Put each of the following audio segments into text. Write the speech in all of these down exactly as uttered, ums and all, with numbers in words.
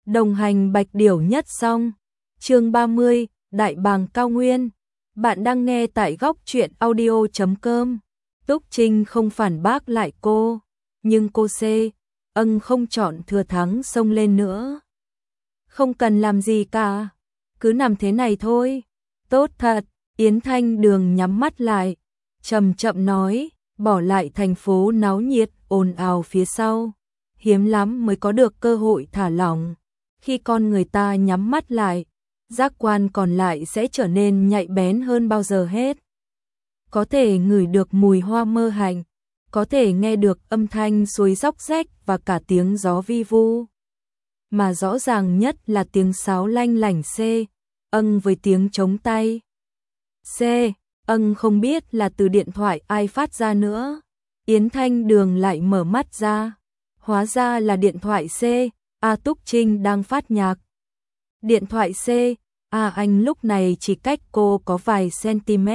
Đồng hành Bạch Điểu nhất xong. Chương ba mươi, Đại Bàng Cao Nguyên. Bạn đang nghe tại góc truyện audio chấm com. Túc Trinh không phản bác lại cô, nhưng cô C, ân không chọn thừa thắng xông lên nữa. Không cần làm gì cả, cứ nằm thế này thôi. Tốt thật, Yến Thanh Đường nhắm mắt lại, chậm chậm nói, bỏ lại thành phố náo nhiệt ồn ào phía sau, hiếm lắm mới có được cơ hội thả lỏng. Khi con người ta nhắm mắt lại, giác quan còn lại sẽ trở nên nhạy bén hơn bao giờ hết. Có thể ngửi được mùi hoa mơ hành, có thể nghe được âm thanh suối róc rách và cả tiếng gió vi vu. Mà rõ ràng nhất là tiếng sáo lanh lảnh C, ân với tiếng trống tay. C, ân không biết là từ điện thoại ai phát ra nữa. Yến Thanh Đường lại mở mắt ra, hóa ra là điện thoại C, A Túc Trinh đang phát nhạc. Điện thoại C, A anh lúc này chỉ cách cô có vài cm.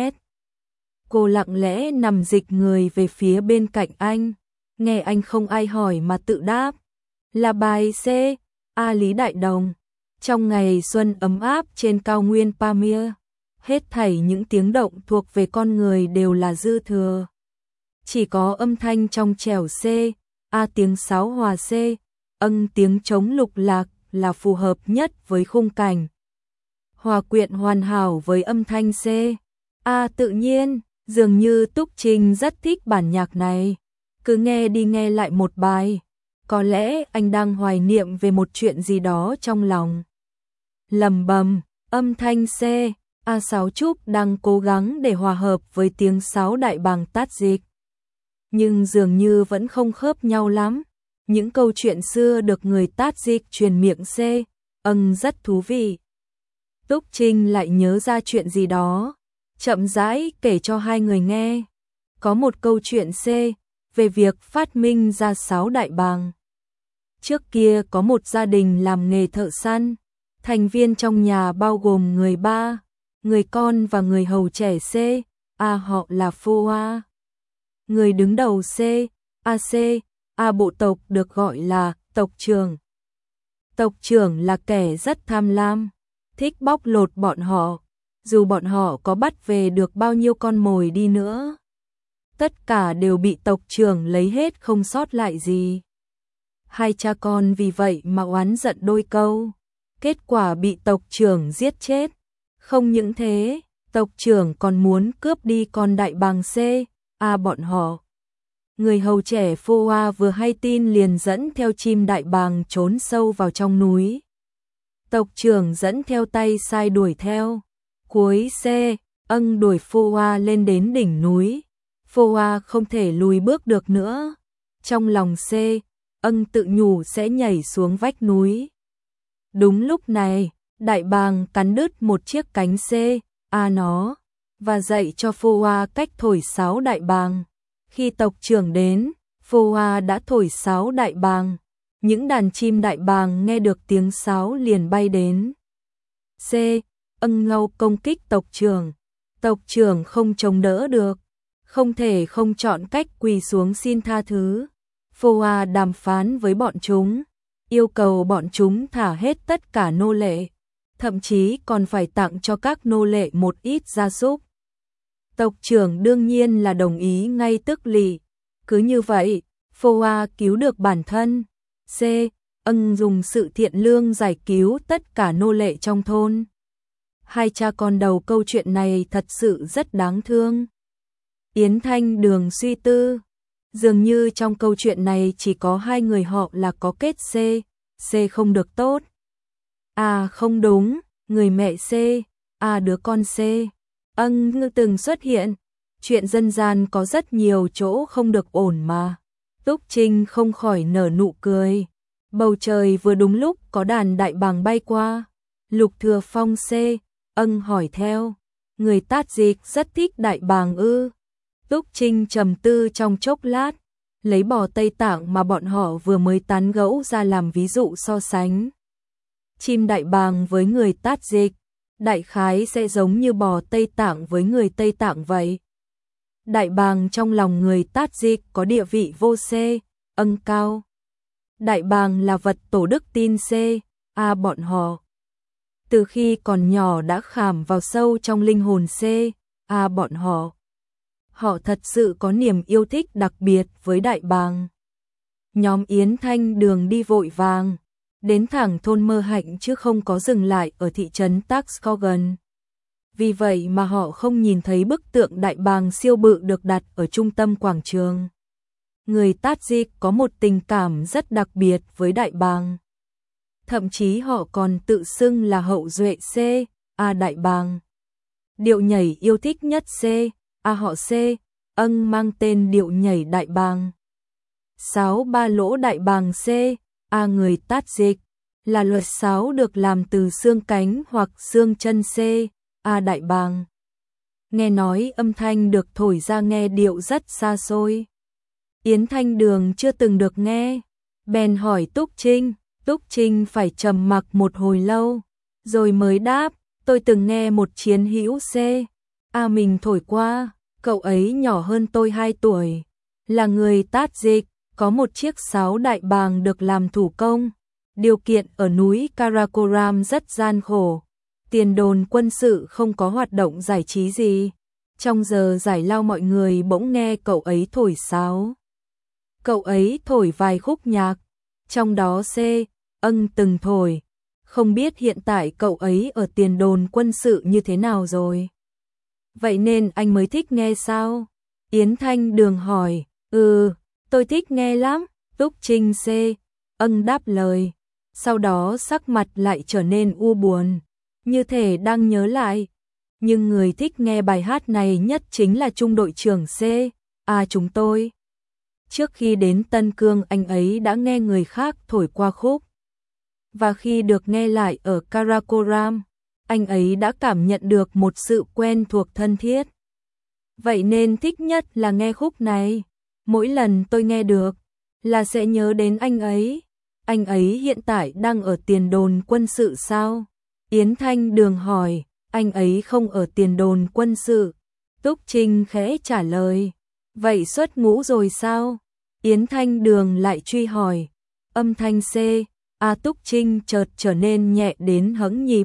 Cô lặng lẽ nằm dịch người về phía bên cạnh anh, nghe anh không ai hỏi mà tự đáp. Là bài C, A Lý Đại Đồng. Trong ngày xuân ấm áp trên cao nguyên Pamir, hết thảy những tiếng động thuộc về con người đều là dư thừa. Chỉ có âm thanh trong trẻo C, A tiếng sáo hòa C, ân tiếng trống lục lạc là phù hợp nhất với khung cảnh. Hòa quyện hoàn hảo với âm thanh C, A tự nhiên, dường như Túc Trinh rất thích bản nhạc này. Cứ nghe đi nghe lại một bài, có lẽ anh đang hoài niệm về một chuyện gì đó trong lòng. Lầm bầm, âm thanh C, A sáo trúc đang cố gắng để hòa hợp với tiếng sáo đại bàng tát dịch. Nhưng dường như vẫn không khớp nhau lắm. Những câu chuyện xưa được người tát dịch truyền miệng C, ân rất thú vị. Túc Trinh lại nhớ ra chuyện gì đó, chậm rãi kể cho hai người nghe. Có một câu chuyện C, về việc phát minh ra sáo đại bàng. Trước kia có một gia đình làm nghề thợ săn, thành viên trong nhà bao gồm người ba, người con và người hầu trẻ C, A họ là Phô A. Người đứng đầu C, A C, A bộ tộc được gọi là tộc trưởng. Tộc trưởng là kẻ rất tham lam, thích bóc lột bọn họ, dù bọn họ có bắt về được bao nhiêu con mồi đi nữa. Tất cả đều bị tộc trưởng lấy hết không sót lại gì. Hai cha con vì vậy mà oán giận đôi câu, kết quả bị tộc trưởng giết chết. Không những thế, tộc trưởng còn muốn cướp đi con đại bàng C, A bọn họ. Người hầu trẻ Phô A vừa hay tin liền dẫn theo chim đại bàng trốn sâu vào trong núi. Tộc trưởng dẫn theo tay sai đuổi theo. Cuối C, ân đuổi Phô A lên đến đỉnh núi. Phô A không thể lùi bước được nữa. Trong lòng C, ân tự nhủ sẽ nhảy xuống vách núi. Đúng lúc này, đại bàng cắn đứt một chiếc cánh C, A nó, và dạy cho Phô A cách thổi sáo đại bàng. Khi tộc trưởng đến, Phô A đã thổi sáo đại bàng. Những đàn chim đại bàng nghe được tiếng sáo liền bay đến. C, ân ngâu công kích tộc trưởng. Tộc trưởng không chống đỡ được, không thể không chọn cách quỳ xuống xin tha thứ. Phô A đàm phán với bọn chúng, yêu cầu bọn chúng thả hết tất cả nô lệ, thậm chí còn phải tặng cho các nô lệ một ít gia súc. Tộc trưởng đương nhiên là đồng ý ngay tức lì. Cứ như vậy, Phô A cứu được bản thân. C, ân dùng sự thiện lương giải cứu tất cả nô lệ trong thôn. Hai cha con đầu câu chuyện này thật sự rất đáng thương. Yến Thanh Đường suy tư, dường như trong câu chuyện này chỉ có hai người họ là có kết C, C không được tốt. À không đúng, người mẹ C, à đứa con C, ân ngư từng xuất hiện. Chuyện dân gian có rất nhiều chỗ không được ổn mà. Túc Trinh không khỏi nở nụ cười. Bầu trời vừa đúng lúc có đàn đại bàng bay qua. Lục Thừa Phong C, ân hỏi theo, người tát dịch rất thích đại bàng ư? Túc Trinh trầm tư trong chốc lát, lấy bò Tây Tạng mà bọn họ vừa mới tán gẫu ra làm ví dụ so sánh. Chim đại bàng với người tát dịch, đại khái sẽ giống như bò Tây Tạng với người Tây Tạng vậy. Đại bàng trong lòng người tát dịch có địa vị vô C, ân cao. Đại bàng là vật tổ đức tin C, A bọn họ từ khi còn nhỏ đã khảm vào sâu trong linh hồn C. A bọn họ họ thật sự có niềm yêu thích đặc biệt với đại bàng. Nhóm Yến Thanh Đường đi vội vàng đến thẳng thôn Mơ Hạnh chứ không có dừng lại ở thị trấn Taxcogan. Vì vậy mà họ không nhìn thấy bức tượng đại bàng siêu bự được đặt ở trung tâm quảng trường. Người Tajik có một tình cảm rất đặc biệt với đại bàng. Thậm chí họ còn tự xưng là hậu duệ C. A đại bàng. Điệu nhảy yêu thích nhất C. A họ C. Âng mang tên điệu nhảy đại bàng. Sáo ba lỗ đại bàng C. A người Tajik là luật sáo được làm từ xương cánh hoặc xương chân C. A đại bàng. Nghe nói âm thanh được thổi ra nghe điệu rất xa xôi. Yến Thanh Đường chưa từng được nghe, bèn hỏi Túc Trinh. Túc Trinh phải trầm mặc một hồi lâu, rồi mới đáp, tôi từng nghe một chiến hữu C. A mình thổi qua, cậu ấy nhỏ hơn tôi hai tuổi, là người Tajik, có một chiếc sáo đại bàng được làm thủ công. Điều kiện ở núi Karakoram rất gian khổ, tiền đồn quân sự không có hoạt động giải trí gì. Trong giờ giải lao mọi người bỗng nghe cậu ấy thổi sáo. Cậu ấy thổi vài khúc nhạc, trong đó C. Âng từng thổi. Không biết hiện tại cậu ấy ở tiền đồn quân sự như thế nào rồi. Vậy nên anh mới thích nghe sao? Yến Thanh Đường hỏi. Ừ, tôi thích nghe lắm. Túc Trinh C. Âng đáp lời. Sau đó sắc mặt lại trở nên u buồn, như thể đang nhớ lại. Nhưng người thích nghe bài hát này nhất chính là trung đội trưởng C. A chúng tôi. Trước khi đến Tân Cương anh ấy đã nghe người khác thổi qua khúc. Và khi được nghe lại ở Karakoram, anh ấy đã cảm nhận được một sự quen thuộc thân thiết. Vậy nên thích nhất là nghe khúc này. Mỗi lần tôi nghe được là sẽ nhớ đến anh ấy. Anh ấy hiện tại đang ở tiền đồn quân sự sao? Yến Thanh Đường hỏi. Anh ấy không ở tiền đồn quân sự. Túc Trinh khẽ trả lời. Vậy xuất ngũ rồi sao? Yến Thanh Đường lại truy hỏi. Âm thanh C. A Túc Trinh chợt trở nên nhẹ đến hững nhịp.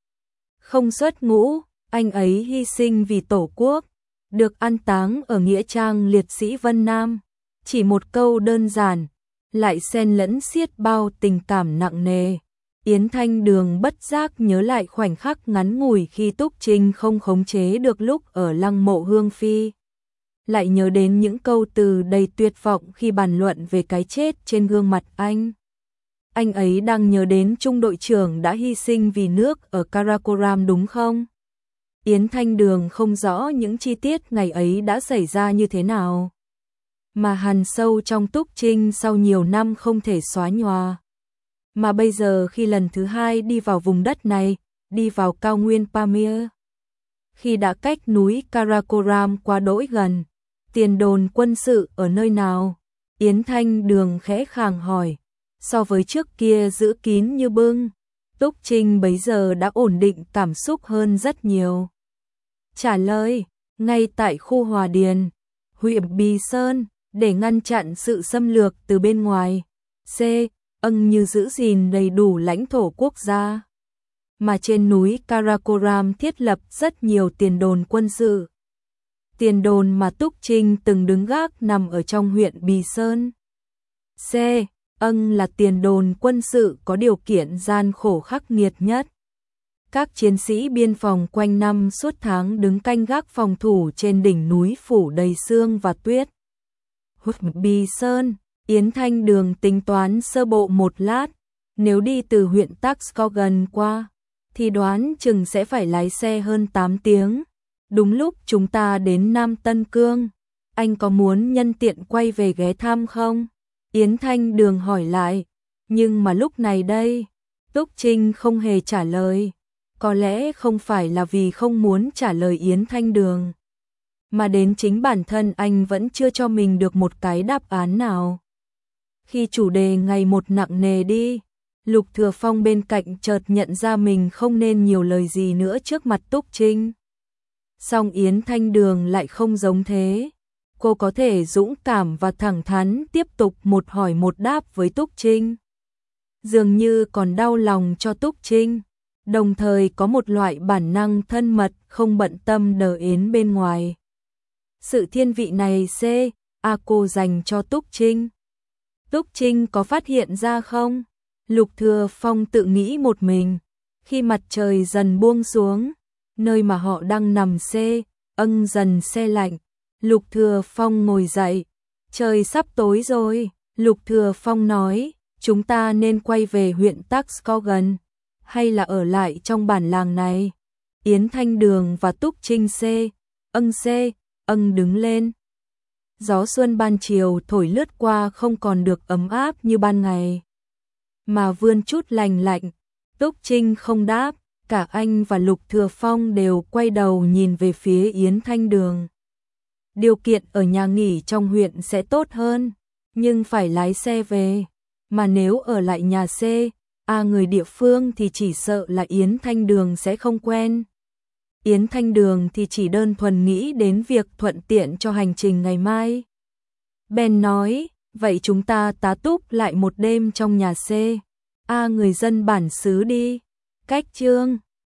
Không xuất ngũ, anh ấy hy sinh vì Tổ quốc, được an táng ở nghĩa trang liệt sĩ Vân Nam. Chỉ một câu đơn giản, lại xen lẫn xiết bao tình cảm nặng nề. Yến Thanh Đường bất giác nhớ lại khoảnh khắc ngắn ngủi khi Túc Trinh không khống chế được lúc ở lăng mộ Hương Phi. Lại nhớ đến những câu từ đầy tuyệt vọng khi bàn luận về cái chết trên gương mặt anh. Anh ấy đang nhớ đến trung đội trưởng đã hy sinh vì nước ở Karakoram đúng không? Yến Thanh Đường không rõ những chi tiết ngày ấy đã xảy ra như thế nào, mà hằn sâu trong Túc Trinh sau nhiều năm không thể xóa nhòa. Mà bây giờ khi lần thứ hai đi vào vùng đất này, đi vào cao nguyên Pamir, khi đã cách núi Karakoram quá đỗi gần, tiền đồn quân sự ở nơi nào? Yến Thanh Đường khẽ khàng hỏi. So với trước kia giữ kín như bưng, Túc Trinh bấy giờ đã ổn định cảm xúc hơn rất nhiều. Trả lời, ngay tại khu Hòa Điền, huyện Bì Sơn, để ngăn chặn sự xâm lược từ bên ngoài. C. Âng như giữ gìn đầy đủ lãnh thổ quốc gia. Mà trên núi Karakoram thiết lập rất nhiều tiền đồn quân sự. Tiền đồn mà Túc Trinh từng đứng gác nằm ở trong huyện Bì Sơn. C. Âng là tiền đồn quân sự có điều kiện gian khổ khắc nghiệt nhất. Các chiến sĩ biên phòng quanh năm suốt tháng đứng canh gác phòng thủ trên đỉnh núi phủ đầy sương và tuyết. huyện Bì Sơn, Yến Thanh Đường tính toán sơ bộ một lát, nếu đi từ huyện Taxcogan qua, thì đoán chừng sẽ phải lái xe hơn tám tiếng. Đúng lúc chúng ta đến Nam Tân Cương, anh có muốn nhân tiện quay về ghé thăm không? Yến Thanh Đường hỏi lại, nhưng mà lúc này đây, Túc Trinh không hề trả lời. Có lẽ không phải là vì không muốn trả lời Yến Thanh Đường, mà đến chính bản thân anh vẫn chưa cho mình được một cái đáp án nào. Khi chủ đề ngày một nặng nề đi, Lục Thừa Phong bên cạnh chợt nhận ra mình không nên nhiều lời gì nữa trước mặt Túc Trinh. Song Yến Thanh Đường lại không giống thế. Cô có thể dũng cảm và thẳng thắn tiếp tục một hỏi một đáp với Túc Trinh. dường như còn đau lòng cho Túc Trinh, đồng thời có một loại bản năng thân mật không bận tâm đờ yến bên ngoài. Sự thiên vị này C, A cô dành cho Túc Trinh. Túc Trinh có phát hiện ra không? Lục Thừa Phong tự nghĩ một mình, khi mặt trời dần buông xuống, nơi mà họ đang nằm C, âng dần se lạnh, Lục Thừa Phong ngồi dậy, trời sắp tối rồi, Lục Thừa Phong nói, chúng ta nên quay về huyện Taxcogan, hay là ở lại trong bản làng này? Yến Thanh Đường và Túc Trinh C, âng C, âng đứng lên. Gió xuân ban chiều thổi lướt qua không còn được ấm áp như ban ngày, mà vươn chút lành lạnh. Túc Trinh không đáp, cả anh và Lục Thừa Phong đều quay đầu nhìn về phía Yến Thanh Đường. Điều kiện ở nhà nghỉ trong huyện sẽ tốt hơn, nhưng phải lái xe về, mà nếu ở lại nhà C, A người địa phương thì chỉ sợ là Yến Thanh Đường sẽ không quen. Yến Thanh Đường thì chỉ đơn thuần nghĩ đến việc thuận tiện cho hành trình ngày mai. Ben nói, vậy chúng ta tá túc lại một đêm trong nhà C, A người dân bản xứ đi. Cách chương